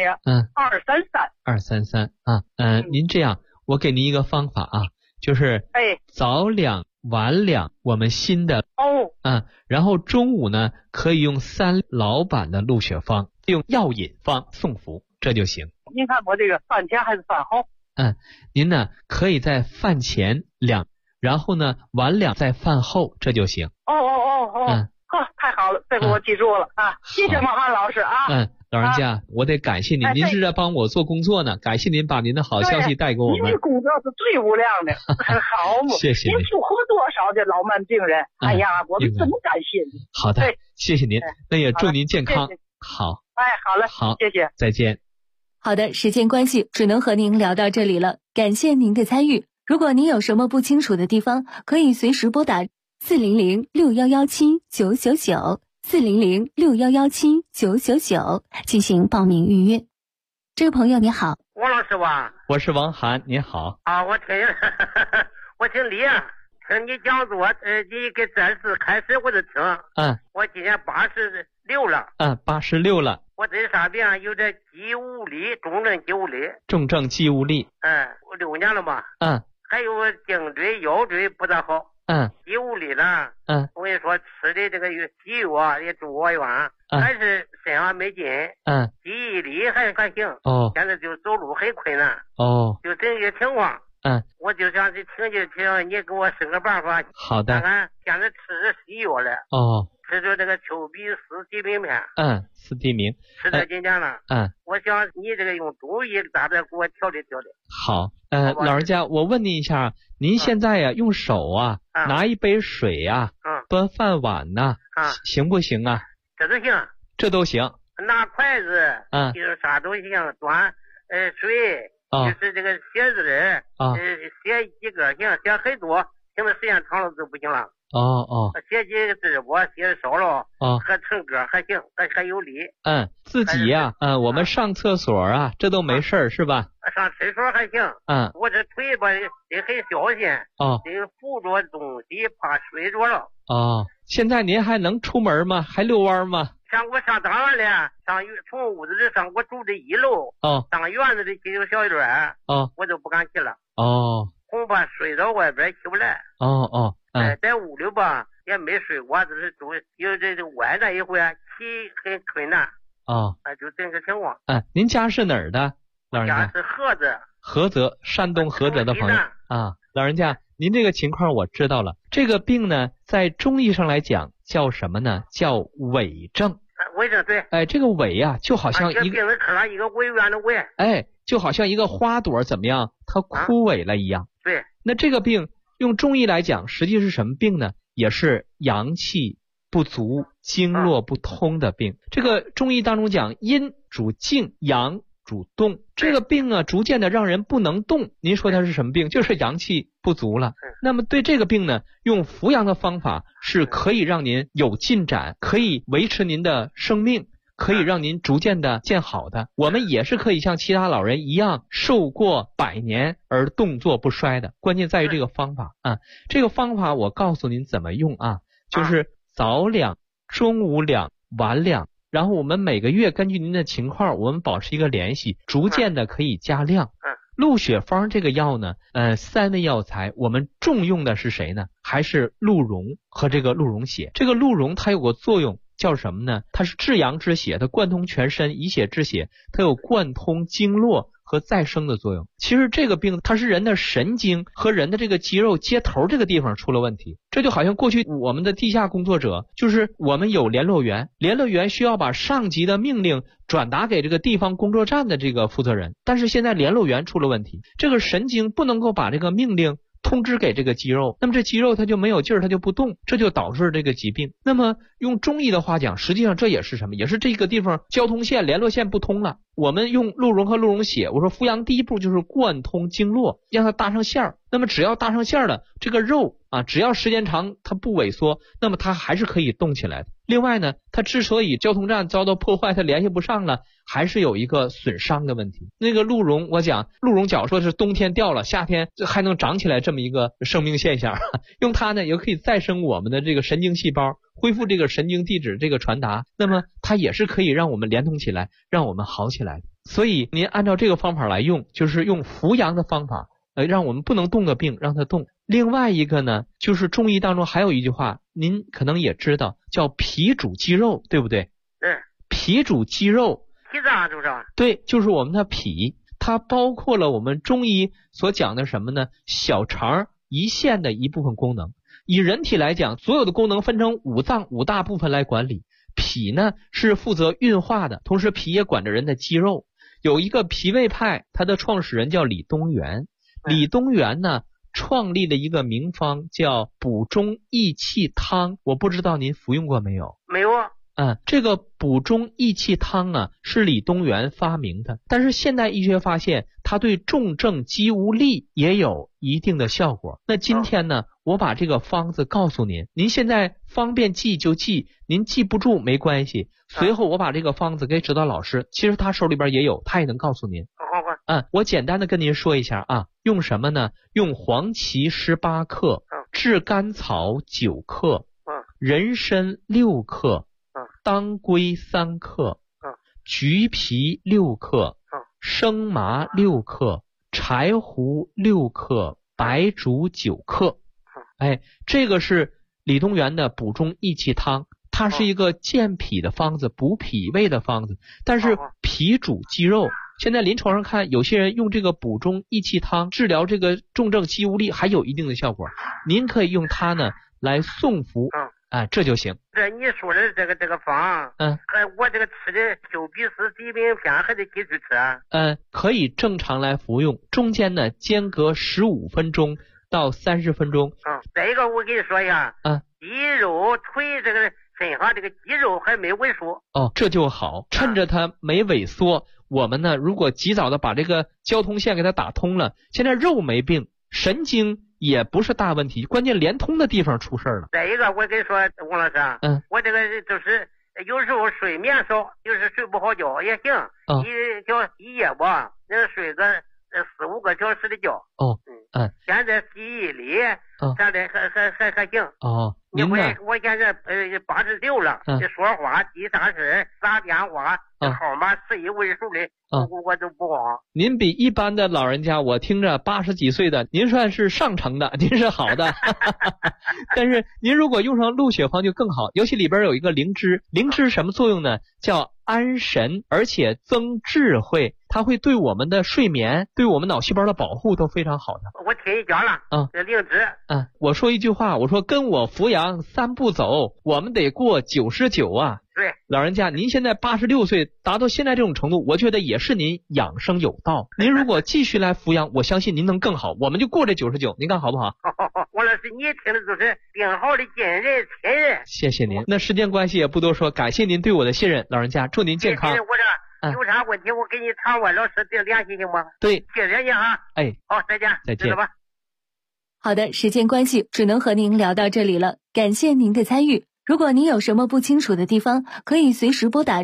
233 您这样，我给您一个方法就是早2晚2我们新的然后中午呢可以用3老版的鹿血方，用药引方送服，这就行。 您看我这个饭前还是饭后？ 您呢可以在饭前2，然后呢晚2在饭后，这就行。 太好了，这个我记住了谢谢王涵老师老人家，我得感谢您，您是在帮我做工作呢，感谢您把您的好消息带给我们。 您的工作是最无量的，好嘛， 谢谢您。 您救活多少的老慢病人，我们怎么感谢您？ 好的，谢谢您，那也祝您健康。好， 好了， 好， 谢谢， 再见。 好的，时间关系，只能和您聊到这里了，感谢您的参与。如果您有什么不清楚的地方，可以随时拨打400-6117-999，400-6117-999进行报名预约。这位朋友你好。 王老师吧？ 我是王涵，你好。 我姓李听你讲座，你给暂时开始我就听。我今年86了。 86了。 我这啥病有点肌无力，重症肌无力。 重症肌无力。 我6年了嘛。还有颈椎腰椎不大好。肌无力了。我跟你说，吃的这个西药也住我院，还是身上没劲。记忆力还行。现在就走路很困难。就这个情况。我就想听你给我生个办法。 好的。 看看现在吃着西药了。吃着这个丘比斯地平片。 斯地明。 吃了几年了。我想你这个用中医咋的给我调理调理。 好。老人家，我问您一下，您现在用手拿一杯水端饭碗行不行啊？ 这都行。 这都行。 拿筷子就是啥都行，端水就是这个写字写几个行，写很多，行的时间间长了就不行了。写几个字我写的少了，还唱歌还行，还有理。 自己呀，我们上厕所啊，这都没事是吧？ 上厕所还行。我这腿吧得很小心，得扶着东西，怕摔着了。 现在您还能出门吗？还遛弯吗？ 像我上当然了，从屋子里上，我住的1楼，上院子里骑个小转，我就不敢骑了。恐怕睡到外边起不来。在屋里吧也没睡过，就是住有这歪那一回起很困难。就这个情况。 您家是哪儿的？老人家是菏泽，山东菏泽的朋友老人家，您这个情况我知道了。这个病呢，在中医上来讲叫什么呢？叫痿症。 痿症对。 这个痿啊，就好像一个病人科一个委员的痿。 就好像一个花朵怎么样，它枯萎了一样。 对。 那这个病用中医来讲，实际是什么病呢？也是阳气不足、经络不通的病。这个中医当中讲，阴主静，阳主动。这个病啊，逐渐的让人不能动。您说它是什么病？就是阳气不足了。那么对这个病呢，用扶阳的方法是可以让您有进展，可以维持您的生命，可以让您逐渐的见好的。我们也是可以像其他老人一样寿过100年而动作不衰的。关键在于这个方法这个方法我告诉您怎么用就是早两、中午两、晚两，然后我们每个月根据您的情况，我们保持一个联系，逐渐的可以加量。鹿血方这个药呢，3味药材，我们重用的是谁呢？还是鹿茸和这个鹿茸血。这个鹿茸它有个作用叫什么呢？它是至阳之血，它贯通全身，以血治血，它有贯通经络和再生的作用。其实这个病它是人的神经和人的这个肌肉接头这个地方出了问题。这就好像过去我们的地下工作者，就是我们有联络员，联络员需要把上级的命令转达给这个地方工作站的这个负责人，但是现在联络员出了问题，这个神经不能够把这个命令通知给这个肌肉，那么这肌肉它就没有劲儿，它就不动，这就导致这个疾病。那么用中医的话讲，实际上这也是什么？也是这个地方交通线联络线不通了。我们用鹿茸和鹿茸血，我说扶阳第一步就是贯通经络，让它搭上线儿。那么只要搭上线儿了，这个肉只要时间长它不萎缩，那么它还是可以动起来的。另外呢，它之所以交通站遭到破坏，它联系不上了，还是有一个损伤的问题。那个鹿茸，我讲鹿茸角说是冬天掉了，夏天还能长起来这么一个生命现象，用它呢也可以再生我们的这个神经细胞，恢复这个神经递质这个传达，那么它也是可以让我们连通起来，让我们好起来的。所以您按照这个方法来用，就是用扶阳的方法让我们不能动的病让它动。另外一个呢，就是中医当中还有一句话，您可能也知道，叫脾主肌肉，对不对？ 对。 脾主肌肉。 脾脏是不是？ 对，就是我们的脾，它包括了我们中医所讲的什么呢？小肠胰腺的一部分功能。以人体来讲，所有的功能分成5脏5大部分来管理。脾呢是负责运化的，同时脾也管着人的肌肉。有一个脾胃派，他的创始人叫李东垣。李东垣呢创立了一个名方叫补中益气汤，我不知道您服用过没有？ 没有。 这个补中益气汤是李东垣发明的，但是现代医学发现它对重症肌无力也有一定的效果。那今天呢，我把这个方子告诉您，您现在方便记就记，您记不住没关系，随后我把这个方子给指导老师，其实他手里边也有，他也能告诉您。我简单的跟您说一下用什么呢？用黄芪18克，炙甘草9克，人参6克，当归3克，橘皮6克，生麻6克，柴胡6克，白术9克。这个是李东垣的补中益气汤，它是一个健脾的方子，补脾胃的方子，但是脾主肌肉。现在临床上看，有些人用这个补中益气汤治疗这个重症肌无力还有一定的效果，您可以用它呢来送服这就行。 这你说的这个方我这个吃的丘比斯疾病片还得继续吃可以正常来服用，中间呢间隔15分钟到30分钟。 再一个我跟你说一下肌肉腿这个身上这个肌肉还没萎缩这就好，趁着它没萎缩，我们呢如果及早的把这个交通线给它打通了，现在肉没病，神经也不是大问题，关键连通的地方出事了。 再一个，我跟你说，王老师，我这个就是有时候睡眠少，就是睡不好觉也行，一夜吧，能睡个4-5个小时的觉。现在记忆力啥的还行。 您呢？ 我现在86了，说话记啥事打电话号码11位数的，我都不忘。 您比一般的老人家，我听着80几岁的，您算是上乘的，您是好的。但是您如果用上鹿血方就更好，尤其里边有一个灵芝，灵芝什么作用呢？叫安神，而且增智慧，它会对我们的睡眠、对我们脑细胞的保护都非常好的。 我听你讲了，这灵芝。 我说一句话，我说跟我扶阳3步走，我们得过99啊。 对， 老人家，您现在86岁，达到现在这种程度，我觉得也是您养生有道。您如果继续来扶阳，我相信您能更好。我们就过这99，您看好不好？ 王老师，你听的都是病好的近人亲人。 谢谢您。那时间关系也不多说，感谢您对我的信任，老人家，祝您健康。 我这有啥问题，我给你常万老师联系行吗？ 对， 谢谢你啊。好，再见。 再见吧。 好的，时间关系，只能和您聊到这里了。感谢您的参与。如果您有什么不清楚的地方，可以随时拨打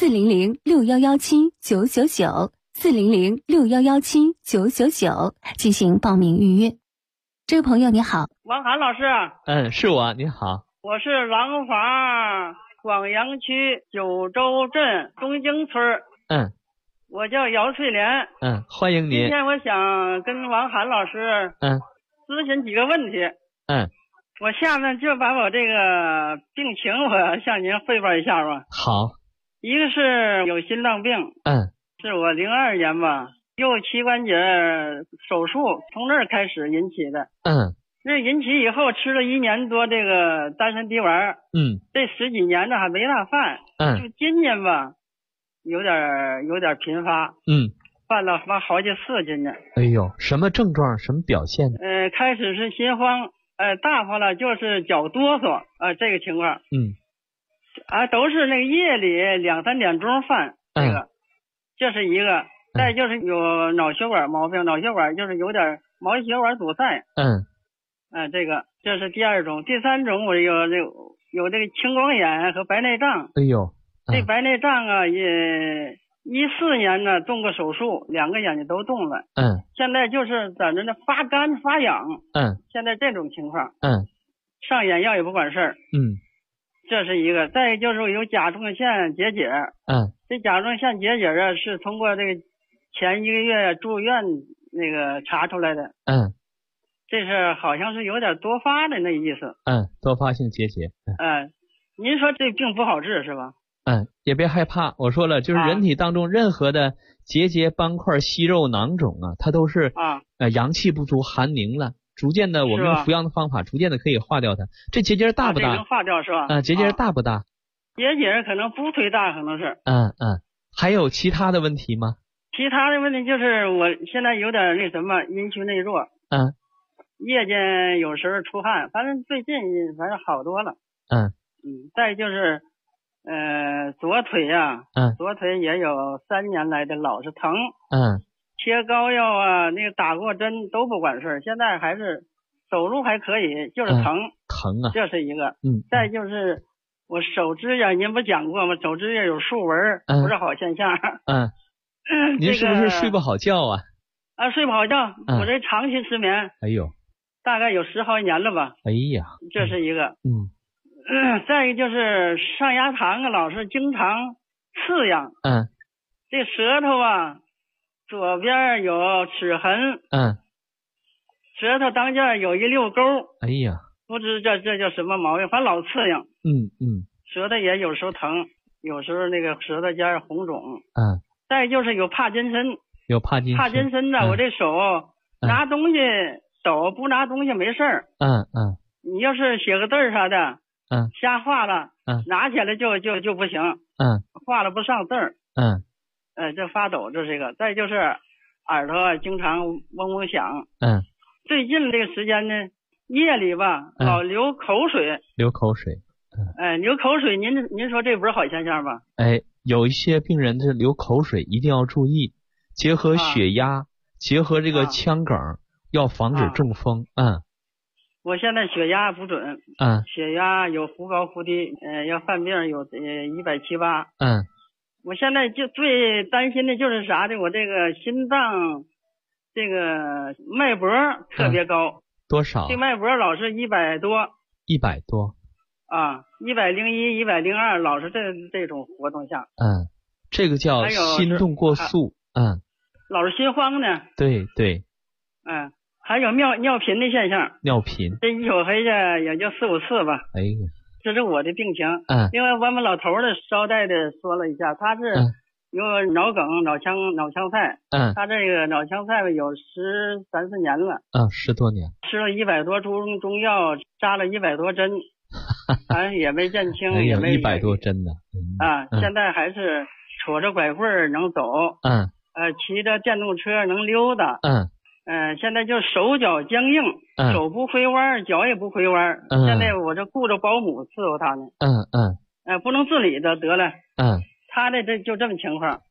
400-6117-999，400-6117-999进行报名预约。这位朋友你好。 王涵老师。 是我，你好。 我是廊坊广阳区九州镇东京村。我叫姚翠莲。 欢迎您。 今天我想跟王涵老师咨询几个问题。我下面就把我这个病情我向您汇报一下吧。 好。 一个是有心脏病。是我02年吧，右膝关节手术从那儿开始引起的。那引起以后吃了1年多这个丹参滴丸。这10几年呢还没大犯。就今年吧有点频发。犯了好几次今年。 哎呦，什么症状什么表现呢？ 开始是心慌，大发了就是脚哆嗦，这个情况。都是那个夜里2-3点钟犯。这是一个。再就是有脑血管毛病，脑血管就是有点毛细血管堵塞。这是第2种。第3种我有这个青光眼和白内障。 哎呦， 这白内障啊也14年呢动过手术，2个眼睛都动了。现在就是在那发干发痒。现在这种情况。上眼药也不管事儿。这是一个。再就是有甲状腺结节。这甲状腺结节啊是通过这个前1个月住院那个查出来的。这是好像是有点多发的那意思。 多发性结节。 您说这病不好治是吧？ 也别害怕，我说了，就是人体当中任何的结节、斑块、息肉、囊肿啊，它都是阳气不足、寒凝了，逐渐的我们用扶阳的方法，逐渐的可以化掉它。这结节大不大？ 能化掉是吧？ 结节大不大？ 结节可能不忒大，可能是。 还有其他的问题吗？ 其他的问题就是我现在有点那什么阴虚内弱。夜间有时候出汗，反正最近反正好多了。再就是左腿啊，左腿也有3年来的老是疼。贴膏药啊，那个打过针都不管事儿，现在还是走路还可以，就是疼。 疼啊， 这是一个。再就是我手指甲，您不讲过吗？手指甲有竖纹，不是好现象。 您是不是睡不好觉啊？ 睡不好觉，我这长期失眠。 哎呦， 大概有10好几年了吧。 哎呀， 这是一个。再一个就是上牙膛啊，老是经常刺痒。这舌头啊，左边有齿痕。舌头当间有一溜沟。 哎呀， 不知这叫什么毛病，反正老刺痒。舌头也有时候疼，有时候那个舌头尖红肿。再就是有帕金森。帕金森呢，我这手拿东西抖，不拿东西没事儿。你要是写个字儿啥的，瞎画了，拿起来就不行。画了不上字儿。这发抖，这是一个。再就是耳朵经常嗡嗡响。最近这个时间呢，夜里吧老流口水。流口水，您说这不是好现象吧？有一些病人这流口水一定要注意，结合血压，结合这个腔梗，要防止中风。 我现在血压不准，血压有忽高忽低，要犯病有170/80。我现在就最担心的就是啥的，我这个心脏这个脉搏特别高。 多少？ 这脉搏老是100多。 100多。 101、102，老是这种活动下。 这个叫心动过速。 老是心慌呢。 对。 还有尿频的现象。 尿频。 这一宿黑着也就4、5次吧。 哎呀。 这是我的病情。另外我们老头的捎带的说了一下，他是有脑梗、脑腔菜。他这个脑腔菜有13、14年了。10多年。吃了100多株中药，扎了100多针，也没见轻，也没 100多针呢。 现在还是杵着拐棍能走。骑着电动车能溜达。现在就手脚僵硬，手不回弯，脚也不回弯。现在我这雇着保姆伺候他呢。不能自理的得了。他的就这么情况。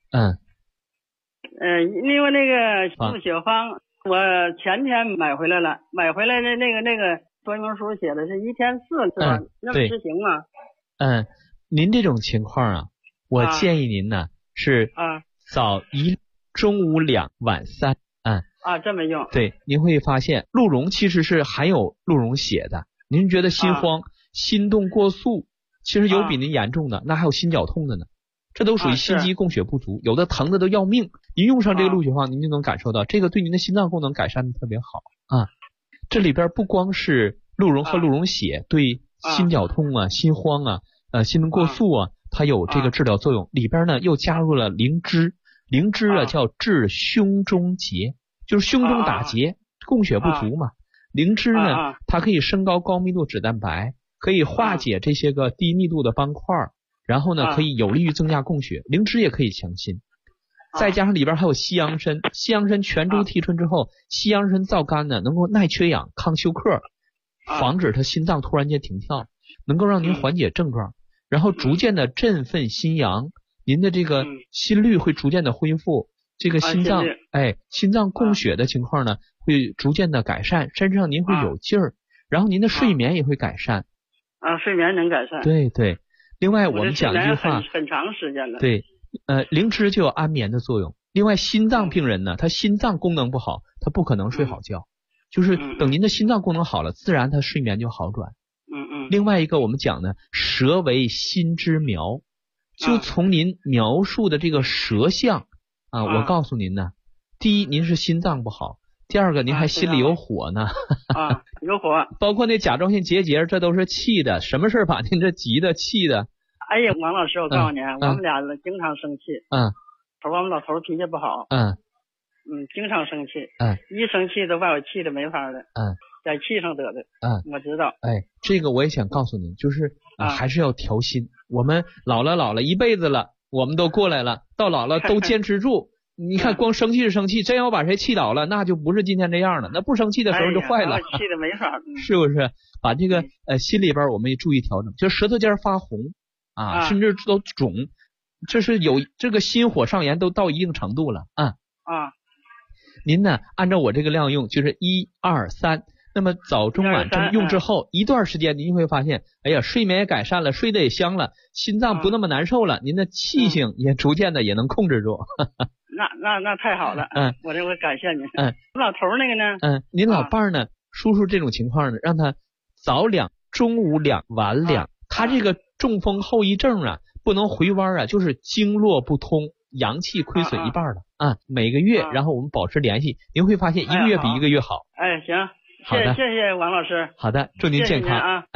另外那个输血方，我前天买回来了，买回来的那个说明书写的是1天4次，那么执行吗？ 您这种情况啊，我建议您呢是早1，中午2，晚3。 这么用。 对，您会发现鹿茸其实是含有鹿茸血的。您觉得心慌、心动过速，其实有比您严重的，那还有心绞痛的呢。这都属于心肌供血不足，有的疼的都要命。您用上这个鹿血方，您就能感受到这个对您的心脏功能改善的特别好。这里边不光是鹿茸和鹿茸血对心绞痛心慌心动过速它有这个治疗作用，里边呢又加入了灵芝。灵芝叫治胸中结，就是胸中打结，供血不足嘛。灵芝呢，它可以升高高密度脂蛋白，可以化解这些个低密度的斑块，然后呢可以有利于增加供血。灵芝也可以强心，再加上里边还有西洋参，西洋参全株提纯之后，西洋参皂苷呢能够耐缺氧、抗休克，防止它心脏突然间停跳，能够让您缓解症状，然后逐渐的振奋心阳。您的这个心率会逐渐的恢复，这个心脏心脏供血的情况呢会逐渐的改善，身上您会有劲儿，然后您的睡眠也会改善。 睡眠能改善。 对。另外我们讲一句话， 很长时间了。 对，灵芝就有安眠的作用。另外心脏病人呢，他心脏功能不好，他不可能睡好觉，就是等您的心脏功能好了，自然他睡眠就好转。另外一个我们讲呢，舌为心之苗。就从您描述的这个舌象我告诉您呢，第一您是心脏不好，第二个您还心里有火呢。 有火。包括那甲状腺结节，这都是气的，什么事把您这急的气的？ 哎呀，王老师，我告诉你，我们俩经常生气。我们老头脾气不好。经常生气。一生气都把我气的没法了。在气上得的。我知道。 这个我也想告诉您，就是还是要调心。我们老了一辈子了，我们都过来了，到老了都坚持住。你看光生气是生气，真要把谁气倒了，那就不是今天这样了，那不生气的时候就坏了。 气的没法。 是不是？把这个心里边我们也注意调整，就舌头尖发红甚至都肿，这是有这个心火上炎都到一定程度了。您呢按照我这个量用，就是1、2、3。那么早中晚这么用之后一段时间，您会发现，哎呀，睡眠也改善了，睡得也香了，心脏不那么难受了，您的气性也逐渐的也能控制住。 那太好了。我感谢您。老头那个呢？您老伴呢？叔叔这种情况呢，让他早2、中午2、晚2。他这个中风后遗症不能回弯就是经络不通，阳气亏损一半了。每个月，然后我们保持联系，您会发现一个月比一个月好。 行。谢谢王老师。 好的，祝您健康。